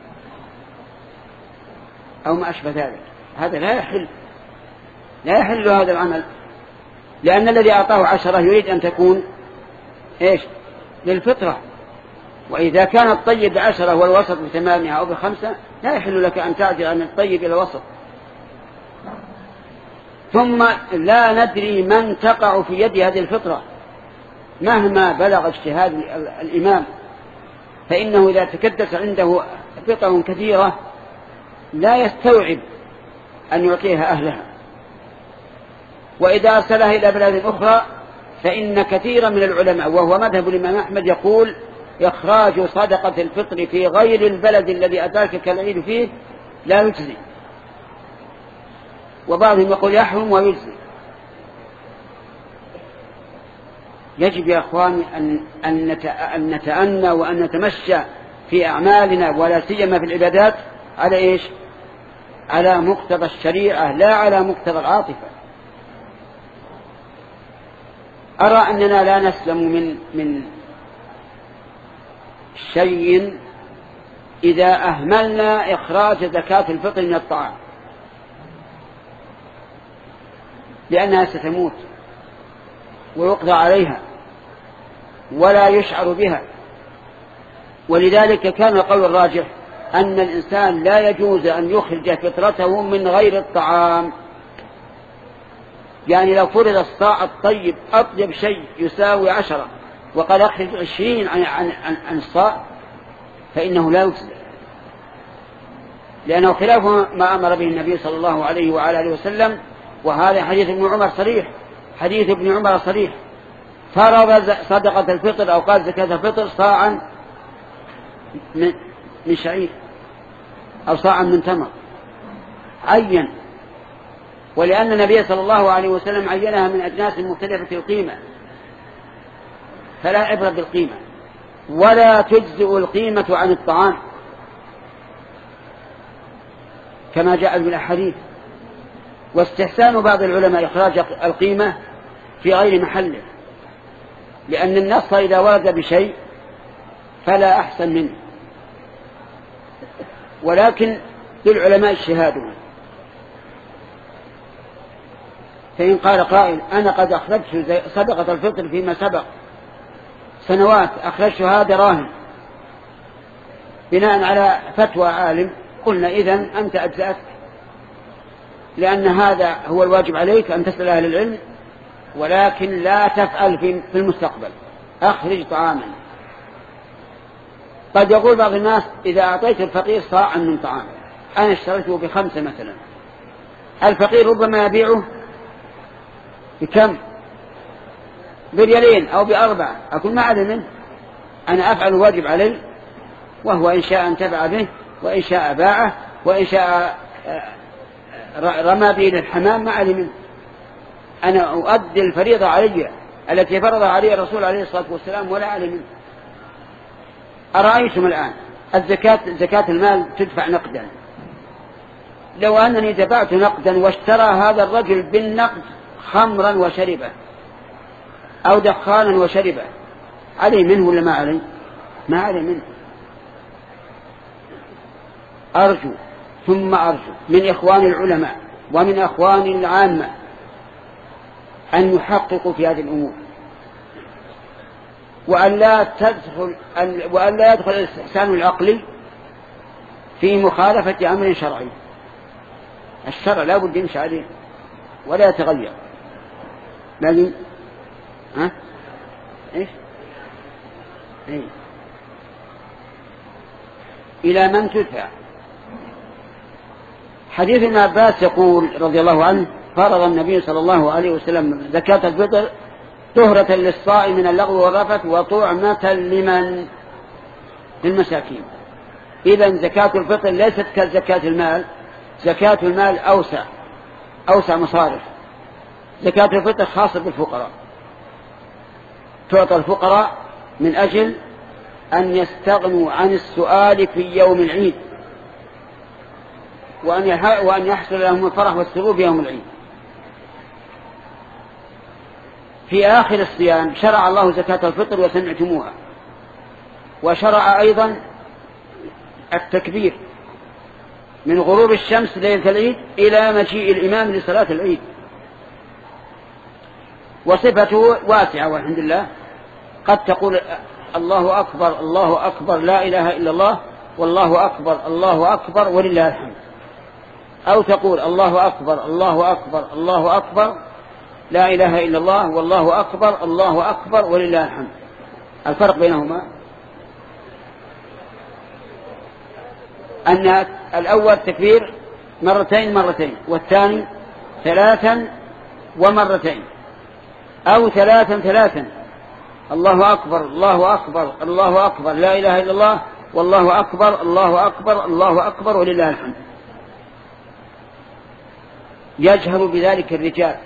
أو ما أشبه ذلك. هذا لا يحل لا يحل هذا العمل، لأن الذي أعطاه عشرة يريد أن تكون إيش؟ للفطرة. وإذا كان الطيب بعشرة والوسط بثمانية أو بخمسة لا يحل لك أن تعجل عن الطيب إلى الوسط. ثم لا ندري من تقع في يد هذه الفطرة مهما بلغ اجتهاد الإمام، فإنه إذا تكدس عنده فطر كثيرة لا يستوعب أن يعطيها أهلها، وإذا أرسلها إلى بلاد أخرى فإن كثيرا من العلماء وهو مذهب الإمام أحمد يقول إخراج صدقة الفطر في غير البلد الذي أتاك العيد فيه لا يجزي، وبعضهم يقول يحرم ويجزي. يجب يا أخواني أن نتأنى وأن نتمشى في أعمالنا ولا سيما في العبادات على إيش؟ على مقتضى الشريعة لا على مقتضى العاطفة. أرى أننا لا نسلم من من شيء إذا أهملنا إخراج زكاة الفطر من الطعام، لأنها ستموت ويقضى عليها ولا يشعر بها. ولذلك كان القول الراجح أن الإنسان لا يجوز أن يخرج فطرته من غير الطعام. يعني لو فرض الصاع الطيب أطيب شيء يساوي عشرة وقد أخرج عشرين عن, عن, عن, عن الصاع فإنه لا يجزي، لأنه خلاف ما أمر به النبي صلى الله عليه وعلى آله وسلم. وهذا حديث ابن عمر صريح حديث ابن عمر صريح فرض صدقة الفطر أو قال زكاة الفطر صاعا من, من شعير أو صاعا من تمر عين، ولأن النبي صلى الله عليه وسلم عينها من أجناس مختلفة القيمة، فلا عبرة بالقيمة ولا تجزئ القيمة عن الطعام كما جاء في الأحاديث. واستحسان بعض العلماء إخراج القيمة في غير محله، لأن النص إذا ورد بشيء فلا أحسن منه، ولكن للعلماء اجتهادهم. فإن قال قائل أنا قد أخرجت صدقة الفطر فيما سبق سنوات أخرجتها دراهم بناء على فتوى عالم، قلنا إذن أنت أجزأتك، لأن هذا هو الواجب عليك أن تسأل أهل العلم، ولكن لا تفعل في المستقبل، أخرج طعاما. قد يقول بعض الناس إذا أعطيت الفقير صاعا من طعام، أنا اشتريته بخمسة مثلا، الفقير ربما يبيعه بكم؟ بريالين أو بأربعة أكون ما علي منه، أنا أفعل الواجب علي، وهو إن شاء انتفع به وإن شاء باعه وإن شاء رمى به للحمام ما علي منه. أنا أؤدي الفريضة علي التي فرض علي الرسول عليه الصلاة والسلام ولا علي منه. أرأيتم الآن الزكاة، زكاة المال تدفع نقدا، لو أنني دفعت نقدا واشترى هذا الرجل بالنقد خمرا وشربه أو دخانا وشربه، علي منه ولا ما علي؟ ما علي منه. أرجو ثم أرجو من إخوان العلماء ومن إخوان العامة أن يحققوا في هذه الأمور، وأن لا تدخل وأن لا يدخل الاستحسان العقلي في مخالفة أمر شرعي. الشرع لا بد يمشي عليه ولا يتغير. لكن ها إيش إيه؟ إلى من تدفع؟ حديث ابن عباس يقول رضي الله عنه: فرض النبي صلى الله عليه وسلم زكاة الفطر طهرة للصائم من اللغو والرفث وطعمة لمن للمساكين. إذن زكاة الفطر ليست كزكاة المال، زكاة المال أوسع أوسع مصارف. زكاة الفطر خاصة بالفقراء، تعطى الفقراء من أجل أن يستغنوا عن السؤال في يوم العيد، وأن يحصل لهم الفرح والسرور في يوم العيد. في آخر الصيام شرع الله زكاة الفطر وسمعتموها، وشرع أيضا التكبير من غروب الشمس ليلة العيد إلى مجيء الإمام لصلاة العيد، وصفته واسعة والحمد لله. قد تقول الله أكبر الله أكبر لا إله إلا الله والله أكبر الله أكبر ولله الحمد، أو تقول الله أكبر الله أكبر الله أكبر لا إله إلا الله والله أكبر الله أكبر ولله الحمد. الفرق بينهما أن الأول تكبير مرتين مرتين، والثاني ثلاثا ومرتين، أو ثلاثا ثلاثا، الله أكبر الله أكبر الله أكبر لا إله إلا الله والله أكبر الله أكبر الله أكبر ولله الحمد. يجهر بذلك الرجال.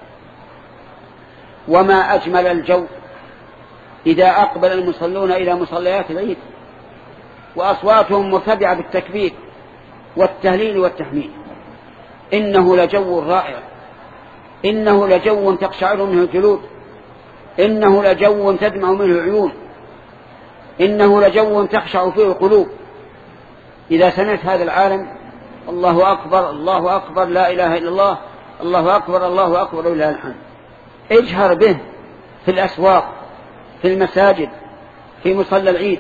وما أجمل الجو إذا أقبل المصلون إلى مصليات العيد وأصواتهم مرتفعة بالتكبير والتهليل والتحميد. إنه لجو رائع، إنه لجو تقشعر منه الجلود، إنه لجو تدمع منه العيون، إنه لجو تخشع فيه القلوب. إذا سمعت هذا العالم الله أكبر الله أكبر لا إله إلا الله الله أكبر الله أكبر ولله الحمد، اجهر به في الأسواق في المساجد في مصلى العيد.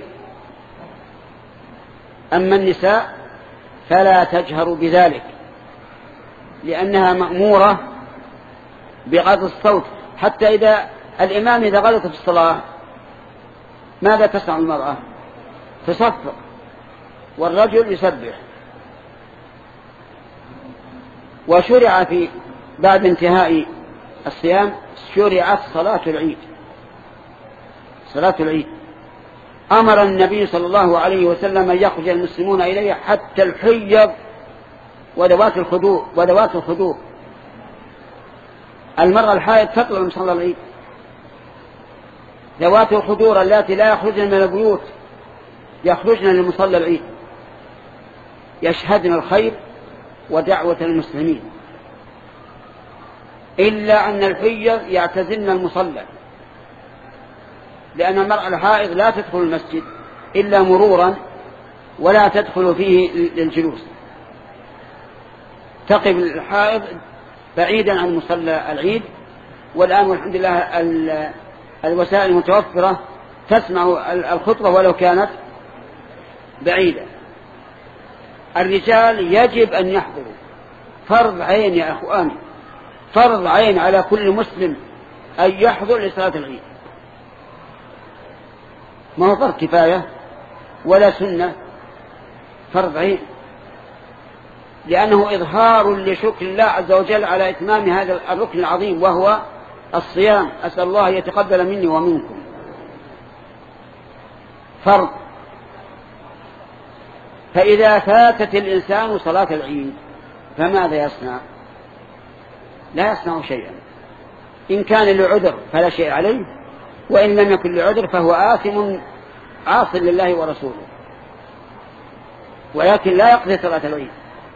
أما النساء فلا تجهر بذلك، لأنها مأمورة بغض الصوت. حتى إذا الإمام إذا غلط في الصلاة ماذا تصنع المرأة؟ تصفق، والرجل يسبح. وشرع في بعد انتهاء الصيام شرعت صلاة العيد. صلاة العيد أمر النبي صلى الله عليه وسلم أن يخرج المسلمون إليه حتى الحيض وذوات الخدور وذوات الخدور. المرأة الحائض تطلع من صلاة العيد، ذوات الخدور التي لا يخرجن من البيوت يخرجن لمصلى العيد يشهدن الخير ودعوة المسلمين. إلا أن الحيض يعتزلن المصلى، لأن المرأة الحائض لا تدخل المسجد إلا مرورا ولا تدخل فيه للجلوس، تقف الحائض بعيدا عن مصلى العيد. والآن والحمد لله الوسائل المتوفرة تسمع الخطبة ولو كانت بعيدة. الرجال يجب أن يحضروا، فرض عين يا أخواني، فرض عين على كل مسلم أن يحضر لصلاة العيد. ما هو فرض كفاية ولا سنة، فرض عين، لأنه إظهار لشكر الله عز وجل على إتمام هذا الركن العظيم، وهو الصيام أسأل الله يتقبل مني ومنكم فرض. فإذا فاتت الإنسان صلاة العيد فماذا يصنع؟ لا يصنع شيئا. إن كان لعذر فلا شيء عليه، وإن لم يكن لعذر فهو آثم عاص لله ورسوله، ولكن لا يقضي صلاة العيد،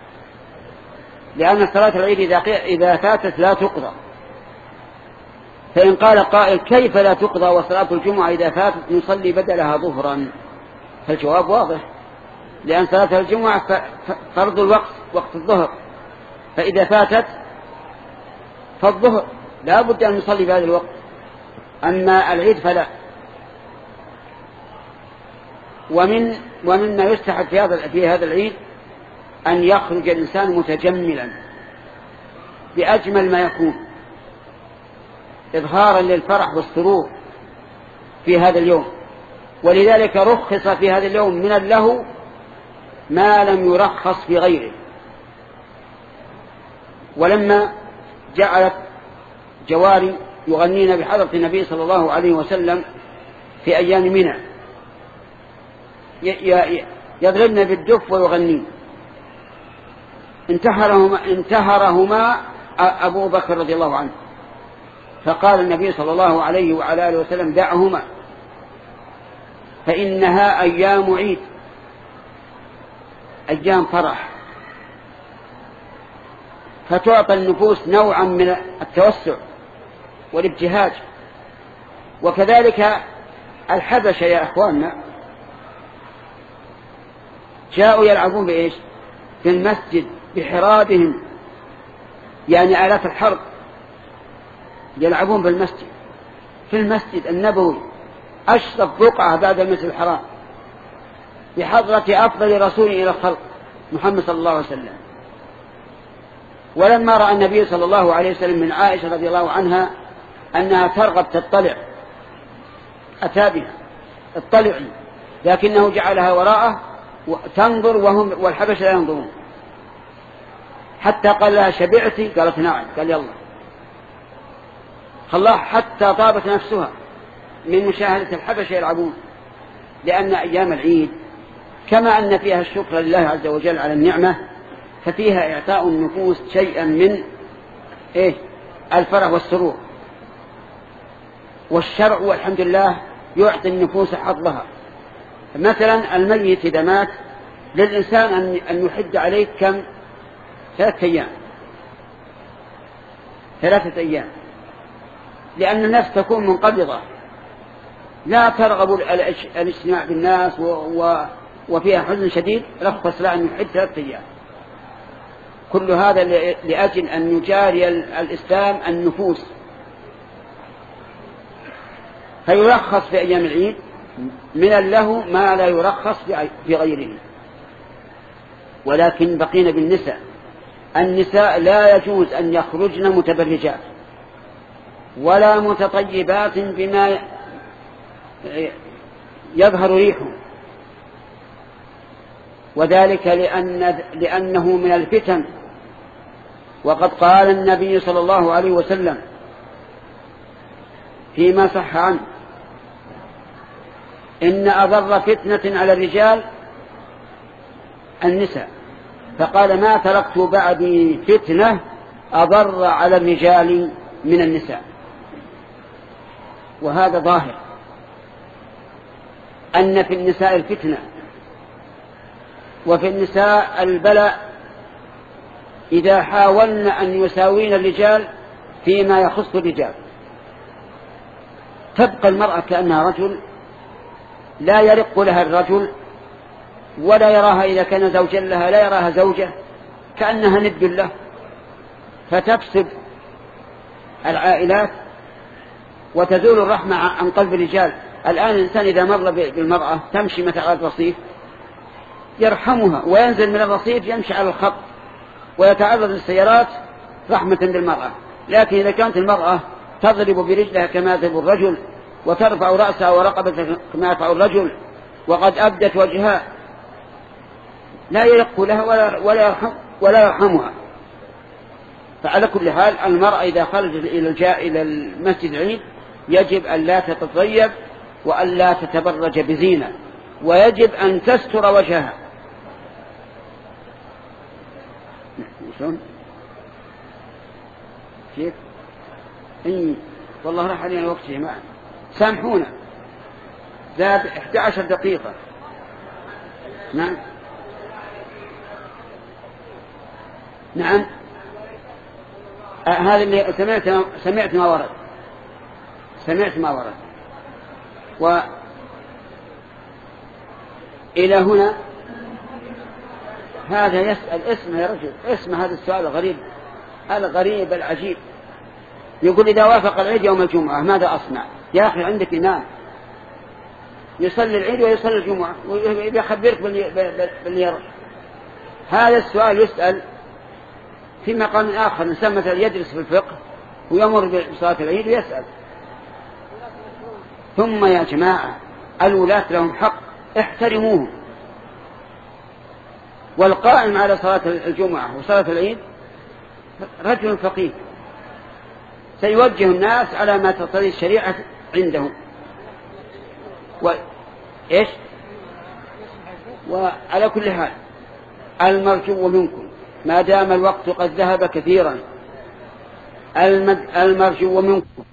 لأن صلاة العيد إذا فاتت لا تقضى. فإن قال قائل كيف لا تقضى وصلاة الجمعة إذا فاتت نصلي بدلها ظهرا؟ فالجواب واضح، لأن صلاة الجمعة فرض الوقت وقت الظهر، فإذا فاتت فالظهر لا بد أن نصلي في هذا الوقت، أما العيد فلا. ومن ومما يستحب في هذا في هذا العيد أن يخرج الإنسان متجملا بأجمل ما يكون، إظهارا للفرح والسرور في هذا اليوم. ولذلك رخص في هذا اليوم من اللهو ما لم يرخص في غيره. ولما جعلت جواري يغنين بحضرة النبي صلى الله عليه وسلم في أيام منى، يضربن بالدف ويغنين، انتهرهما, انتهرهما أبو بكر رضي الله عنه، فقال النبي صلى الله عليه وعلى آله وسلم دعهما فإنها أيام عيد، أيام فرح، فتعطى النفوس نوعا من التوسع والابتهاج. وكذلك الحبشة يا أخواننا جاءوا يلعبون بإيش؟ في المسجد بحرابهم، يعني آلات الحرب، يلعبون بالمسجد، في المسجد النبوي أشرف بقعة بعد المسجد الحرام، بحضرة أفضل رسول إلى الخلق محمد صلى الله عليه وسلم. ولما رأى النبي صلى الله عليه وسلم من عائشة رضي الله عنها أنها ترغب تطلع أتى بها اطلعي، لكنه جعلها وراءه تنظر وهم والحبش لا ينظرون، حتى قال لها شبعتي؟ قالت نعم، قال يلا خلاص، حتى طابت نفسها من مشاهدة الحبش يلعبون. لأن أيام العيد كما أن فيها الشكر لله عز وجل على النعمة، ففيها إعطاء النفوس شيئا من إيه؟ الفرح والسرور. والشرع والحمد لله يعطي النفوس حظها. مثلا الميت إذا مات للإنسان أن يحد عليه كم؟ ثلاثة أيام ثلاثة أيام لأن النفس تكون منقبضة، لا ترغب الاجتماع بالناس وفيها حزن شديد، رخص لها أن يحد ثلاثة أيام. كل هذا لأجل أن يجاري الإسلام النفوس، فيرخص في أيام العيد من اللهو ما لا يرخص في غيره. ولكن بقينا بالنساء، النساء لا يجوز أن يخرجن متبرجات ولا متطيبات بما يظهر ريحه، وذلك لأن لأنه من الفتن. وقد قال النبي صلى الله عليه وسلم فيما صح عنه إن أضر فتنة على الرجال النساء، فقال ما تركت بعدي فتنة أضر على الرجال من النساء. وهذا ظاهر أن في النساء الفتنة، وفي النساء البلاء إذا حاولن أن يساوين الرجال فيما يخص الرجال. تبقى المرأة كأنها رجل، لا يرق لها الرجل ولا يراها إذا كان زوجا لها لا يراها زوجة، كأنها ند له، فتفسد العائلات وتزول الرحمة عن قلب الرجال. الآن الإنسان إذا مر بالمرأة تمشي مثل على الرصيف يرحمها، وينزل من الرصيف يمشي على الخط ويتعرض للسيارات رحمة بالمرأة. لكن إذا كانت المرأة تضرب برجلها كما يضرب الرجل، وترفع رأسها ورقبتها كما يرفع الرجل، وقد أبدت وجهها، لا يلق لها ولا, ولا, يرحم ولا يرحمها. فعلى كل حال المرأة إذا خرجت إلى الجاء إلى المسجد العيد يجب أن لا تتطيب وأن لا تتبرج بزينة، ويجب أن تستر وجهها. شلون؟ كيف؟ إيه والله راح علينا الوقت يا جماعة، سامحونا، زاد إحدى عشر دقيقة. نعم نعم آه هذا اللي سمعت سمعت ما ورد سمعت ما ورد وإلى هنا هذا يسأل اسمه يا رجل، اسمه هذا السؤال الغريب الغريب العجيب، يقول إذا وافق العيد يوم الجمعة ماذا أصنع؟ يا أخي عندك إمام يصلي العيد ويصلي الجمعة ويخبرك باللي يرى. هذا السؤال يسأل في مقام آخر، إنسان مثلا يدرس في الفقه ويمر بصلاة العيد ويسأل. ثم يا جماعة الولاة لهم حق، احترموهم. والقائم على صلاة الجمعة وصلاة العيد رجل فقيه سيوجه الناس على ما تقتضي الشريعة عندهم. وإيش؟ وعلى كل حال المرجو منكم ما دام الوقت قد ذهب كثيرا، المرجو منكم